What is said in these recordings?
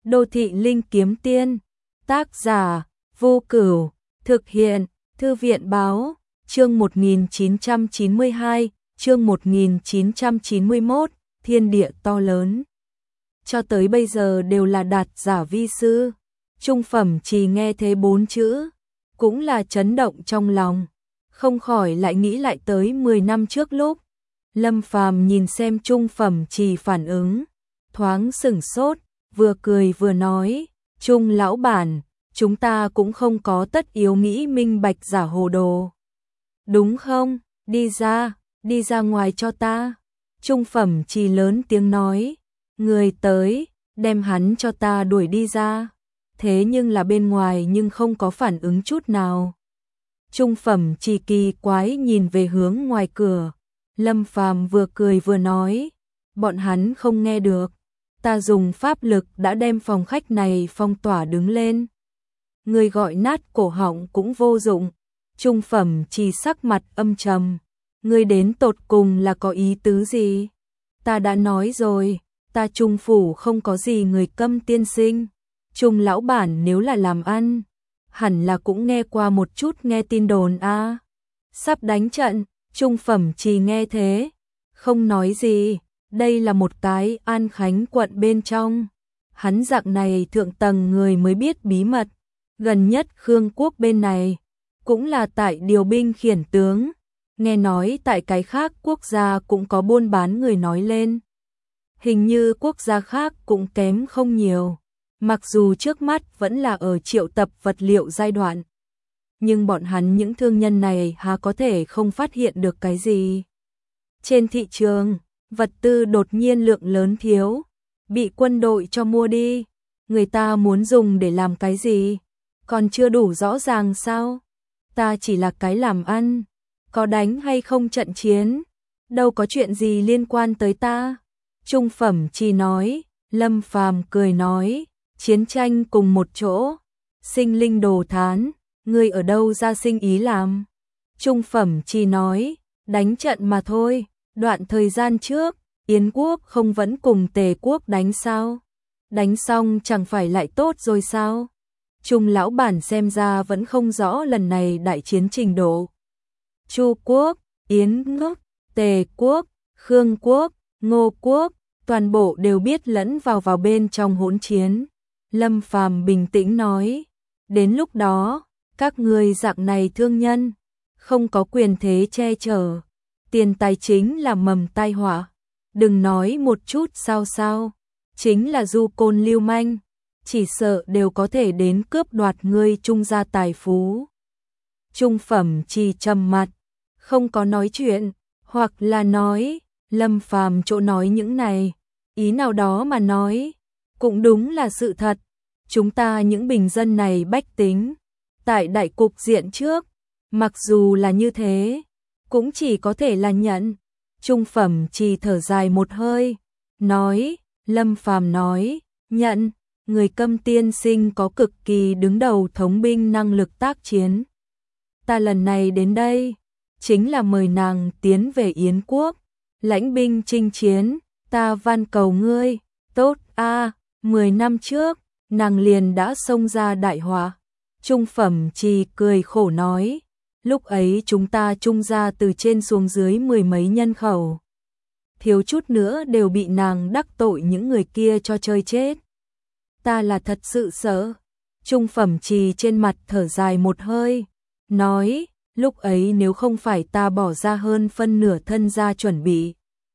Đô thị linh kiếm tiên, tác giả, Vô Cửu, thực hiện, Thư viện báo, chương 1992, chương 1991, thiên địa to lớn. Cho tới bây giờ đều là đạt giả vi sư. Trung phẩm chỉ nghe thế 4 chữ, cũng là chấn động trong lòng, không khỏi lại nghĩ lại tới 10 năm trước lúc. Lâm Phàm nhìn xem trung phẩm chỉ phản ứng, thoáng sửng sốt, vừa cười vừa nói, Trung lão bản, chúng ta cũng không có tất yếu nghĩ minh bạch giả hồ đồ. Đúng không, đi ra ngoài cho ta. Trung phẩm chỉ lớn tiếng nói, người tới, đem hắn cho ta đuổi đi ra. Thế nhưng là bên ngoài nhưng không có phản ứng chút nào. Trung phẩm chỉ kỳ quái nhìn về hướng ngoài cửa. Lâm Phàm vừa cười vừa nói, bọn hắn không nghe được. Ta dùng pháp lực đã đem phòng khách này phong tỏa đứng lên. Người gọi nát cổ họng cũng vô dụng. Trung phẩm chỉ sắc mặt âm trầm. Ngươi đến tột cùng là có ý tứ gì? Ta đã nói rồi, ta Trung phủ không có gì người câm tiên sinh. Trung lão bản nếu là làm ăn, hẳn là cũng nghe qua một chút nghe tin đồn a. Sắp đánh trận, Trung phẩm chỉ nghe thế, không nói gì, đây là một cái An Khánh quận bên trong. Hắn dạng này thượng tầng người mới biết bí mật, gần nhất Khương quốc bên này, cũng là tại điều binh khiển tướng, nghe nói tại cái khác quốc gia cũng có buôn bán người nói lên. Hình như quốc gia khác cũng kém không nhiều. Mặc dù trước mắt vẫn là ở triệu tập vật liệu giai đoạn, nhưng bọn hắn những thương nhân này há có thể không phát hiện được cái gì. Trên thị trường, vật tư đột nhiên lượng lớn thiếu, bị quân đội cho mua đi. Người ta muốn dùng để làm cái gì? Còn chưa đủ rõ ràng sao? Ta chỉ là cái làm ăn, có đánh hay không trận chiến, đâu có chuyện gì liên quan tới ta. Trung phẩm chỉ nói, Lâm Phàm cười nói, chiến tranh cùng một chỗ, sinh linh đồ thán, ngươi ở đâu ra sinh ý làm? Trung phẩm chỉ nói, đánh trận mà thôi, đoạn thời gian trước, Yến quốc không vẫn cùng Tề quốc đánh sao? Đánh xong chẳng phải lại tốt rồi sao? Trung lão bản xem ra vẫn không rõ lần này đại chiến trình độ. Chu quốc, Yến quốc, Tề quốc, Khương quốc, Ngô quốc, toàn bộ đều biết lẫn vào bên trong hỗn chiến. Lâm Phàm bình tĩnh nói, đến lúc đó, các ngươi dạng này thương nhân, không có quyền thế che chở, tiền tài chính là mầm tai họa, đừng nói một chút sao, chính là du côn lưu manh, chỉ sợ đều có thể đến cướp đoạt ngươi Trung gia tài phú. Trung phẩm chỉ trầm mặt, không có nói chuyện, hoặc là nói, Lâm Phàm chỗ nói những này, ý nào đó mà nói, cũng đúng là sự thật. Chúng ta những bình dân này bách tính, tại đại cục diện trước, mặc dù là như thế, cũng chỉ có thể là nhận. Trung phẩm chỉ thở dài một hơi, nói, Lâm Phàm nói, nhận, người Câm tiên sinh có cực kỳ đứng đầu thống binh năng lực tác chiến. Ta lần này đến đây, chính là mời nàng tiến về Yến quốc, lãnh binh chinh chiến, ta van cầu ngươi, tốt a. 10 năm trước, nàng liền đã xông ra đại họa. Trung phẩm chỉ cười khổ nói, lúc ấy chúng ta Trung gia từ trên xuống dưới 10 mấy nhân khẩu, thiếu chút nữa đều bị nàng đắc tội những người kia cho chơi chết. Ta là thật sự sợ. Trung phẩm chỉ trên mặt thở dài một hơi, nói, lúc ấy nếu không phải ta bỏ ra hơn phân nửa thân gia chuẩn bị,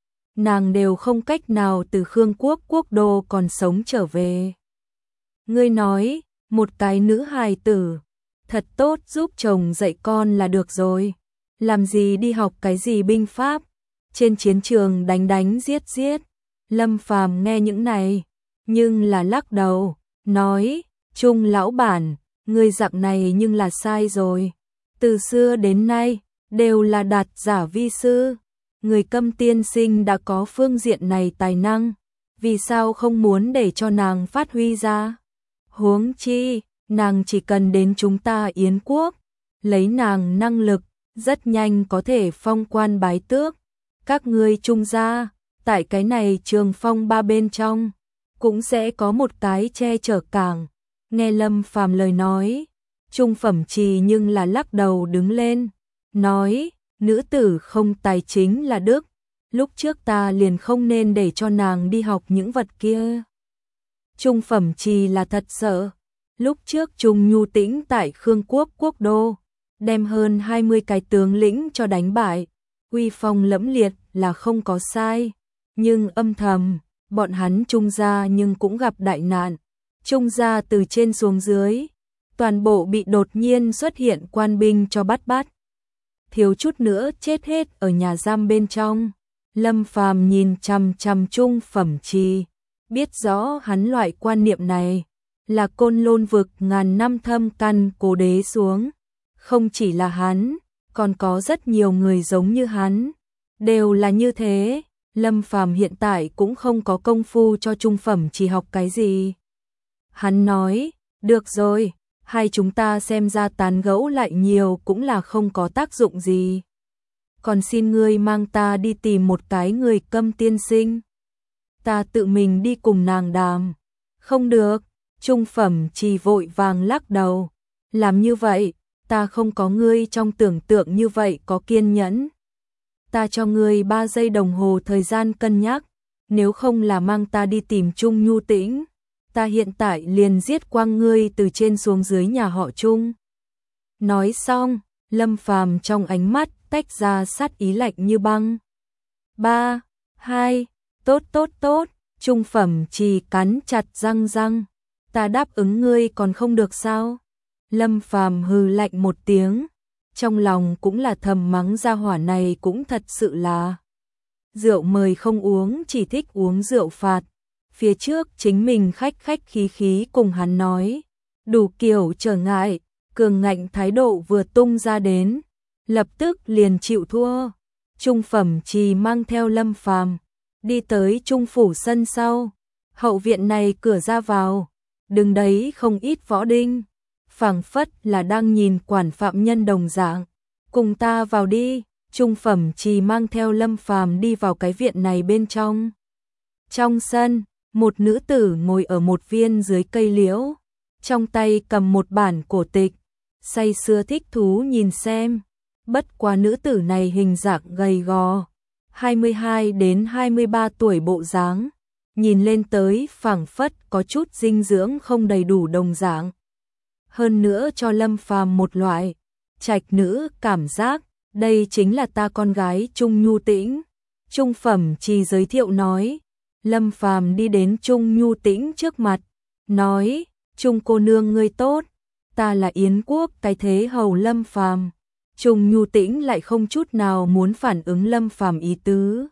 nàng đều không cách nào từ Khương quốc quốc đô còn sống trở về. Ngươi nói, một cái nữ hài tử, thật tốt giúp chồng dạy con là được rồi. Làm gì đi học cái gì binh pháp, trên chiến trường đánh giết. Lâm Phàm nghe những này, nhưng là lắc đầu, nói, Trung lão bản, ngươi dạng này nhưng là sai rồi. Từ xưa đến nay, đều là đạt giả vi sư. Người Câm tiên sinh đã có phương diện này tài năng, vì sao không muốn để cho nàng phát huy ra? Huống chi, nàng chỉ cần đến chúng ta Yến quốc, lấy nàng năng lực, rất nhanh có thể phong quan bái tước. Các ngươi Trung gia, tại cái này trường phong ba bên trong, cũng sẽ có một cái che chở cảng. Nghe Lâm Phàm lời nói, Trung Phẩm Trì nhưng là lắc đầu đứng lên, nói, nữ tử không tài chính là đức, lúc trước ta liền không nên để cho nàng đi học những vật kia. Trung Phẩm Trì là thật sợ, lúc trước Trung Nhu Tĩnh tại Khương Quốc quốc đô, đem hơn 20 cái tướng lĩnh cho đánh bại, uy phong lẫm liệt là không có sai, nhưng âm thầm, bọn hắn Trung gia nhưng cũng gặp đại nạn. Trung gia từ trên xuống dưới, toàn bộ bị đột nhiên xuất hiện quan binh cho bắt. Thiếu chút nữa chết hết ở nhà giam bên trong. Lâm Phàm nhìn chằm chằm Trung Phẩm Trì, biết rõ hắn loại quan niệm này là Côn Lôn vực ngàn năm thâm căn cố đế xuống. Không chỉ là hắn, còn có rất nhiều người giống như hắn, đều là như thế. Lâm Phàm hiện tại cũng không có công phu cho Trung Phẩm Trì học cái gì. Hắn nói, được rồi, hai chúng ta xem ra tán gẫu lại nhiều cũng là không có tác dụng gì. Còn xin ngươi mang ta đi tìm một cái người Câm tiên sinh. Ta tự mình đi cùng nàng đàm. Không được, Trung Phẩm Trì vội vàng lắc đầu. Làm như vậy, ta không có ngươi trong tưởng tượng như vậy có kiên nhẫn. Ta cho ngươi 3 giây đồng hồ thời gian cân nhắc, nếu không là mang ta đi tìm Trung Nhu Tĩnh, ta hiện tại liền giết quang ngươi từ trên xuống dưới nhà họ Trung. Nói xong, Lâm Phàm trong ánh mắt tách ra sát ý lạnh như băng. 3, 2, tốt, Trung Phẩm Trì cắn chặt răng, ta đáp ứng ngươi còn không được sao? Lâm Phàm hừ lạnh một tiếng, trong lòng cũng là thầm mắng gia hỏa này cũng thật sự là rượu mời không uống, chỉ thích uống rượu phạt. Phía trước chính mình khách khí cùng hắn nói, đủ kiểu trở ngại, cường ngạnh thái độ vừa tung ra đến, lập tức liền chịu thua. Trung Phẩm Trì mang theo Lâm Phàm đi tới Trung phủ sân sau, hậu viện này cửa ra vào, đứng đấy không ít võ đinh, phảng phất là đang nhìn quản phạm nhân đồng dạng. Cùng ta vào đi. Trung Phẩm Trì mang theo Lâm Phàm đi vào cái viện này bên trong. Trong sân, một nữ tử ngồi ở một viên dưới cây liễu, trong tay cầm một bản cổ tịch, say sưa thích thú nhìn xem. Bất quá nữ tử này hình dạng gầy gò, 22 đến 23 tuổi bộ dáng, nhìn lên tới phảng phất có chút dinh dưỡng không đầy đủ đồng dạng. Hơn nữa cho Lâm Phàm một loại trạch nữ cảm giác, đây chính là ta con gái Trung Nhu Tĩnh. Trung Phẩm Trì giới thiệu nói. Lâm Phàm đi đến Trung Nhu Tĩnh trước mặt, nói, Trung cô nương ngươi tốt, ta là Yến Quốc cái thế hầu Lâm Phàm. Trung Nhu Tĩnh lại không chút nào muốn phản ứng Lâm Phàm ý tứ,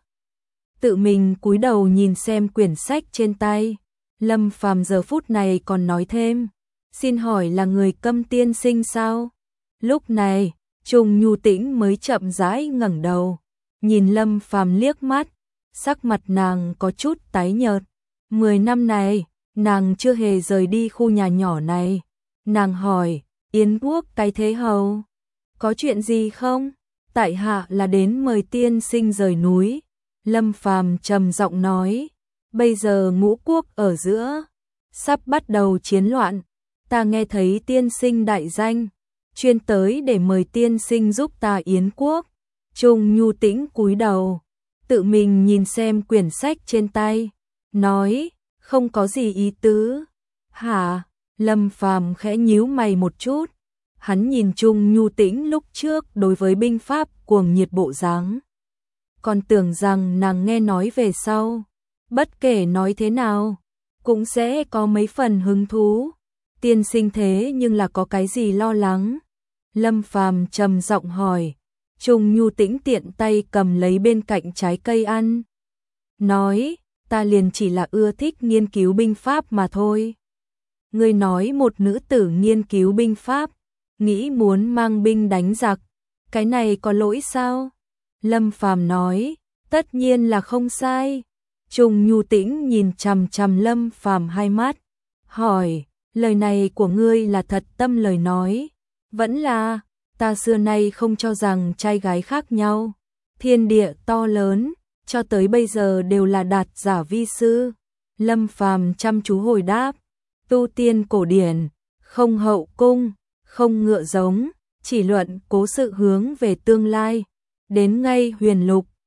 tự mình cúi đầu nhìn xem quyển sách trên tay. Lâm Phàm giờ phút này còn nói thêm, xin hỏi là người Câm tiên sinh sao? Lúc này, Trung Nhu Tĩnh mới chậm rãi ngẩng đầu, nhìn Lâm Phàm liếc mắt, sắc mặt nàng có chút tái nhợt. 10 năm này, nàng chưa hề rời đi khu nhà nhỏ này. Nàng hỏi, Yến Quốc cái thế hầu, có chuyện gì không? Tại hạ là đến mời tiên sinh rời núi. Lâm Phàm trầm giọng nói, bây giờ ngũ quốc ở giữa, sắp bắt đầu chiến loạn. Ta nghe thấy tiên sinh đại danh, chuyên tới để mời tiên sinh giúp ta Yến Quốc. Trung Nhu Tĩnh cúi đầu, tự mình nhìn xem quyển sách trên tay, nói, không có gì ý tứ. Hả? Lâm Phàm khẽ nhíu mày một chút, hắn nhìn Trung Nhu Tĩnh lúc trước đối với binh pháp cuồng nhiệt bộ dáng, còn tưởng rằng nàng nghe nói về sau, bất kể nói thế nào, cũng sẽ có mấy phần hứng thú. Tiên sinh thế nhưng là có cái gì lo lắng? Lâm Phàm trầm giọng hỏi. Trung Nhu Tĩnh tiện tay cầm lấy bên cạnh trái cây ăn, nói, ta liền chỉ là ưa thích nghiên cứu binh pháp mà thôi. Ngươi nói một nữ tử nghiên cứu binh pháp, nghĩ muốn mang binh đánh giặc, cái này có lỗi sao? Lâm Phàm nói, tất nhiên là không sai. Trung Nhu Tĩnh nhìn chằm chằm Lâm Phàm hai mắt, hỏi, lời này của ngươi là thật tâm lời nói, vẫn là, ta xưa nay không cho rằng trai gái khác nhau, thiên địa to lớn, cho tới bây giờ đều là đạt giả vi sư. Lâm Phàm chăm chú hồi đáp, tu tiên cổ điển, không hậu cung, không ngựa giống, chỉ luận cố sự hướng về tương lai. Đến ngay huyền lục,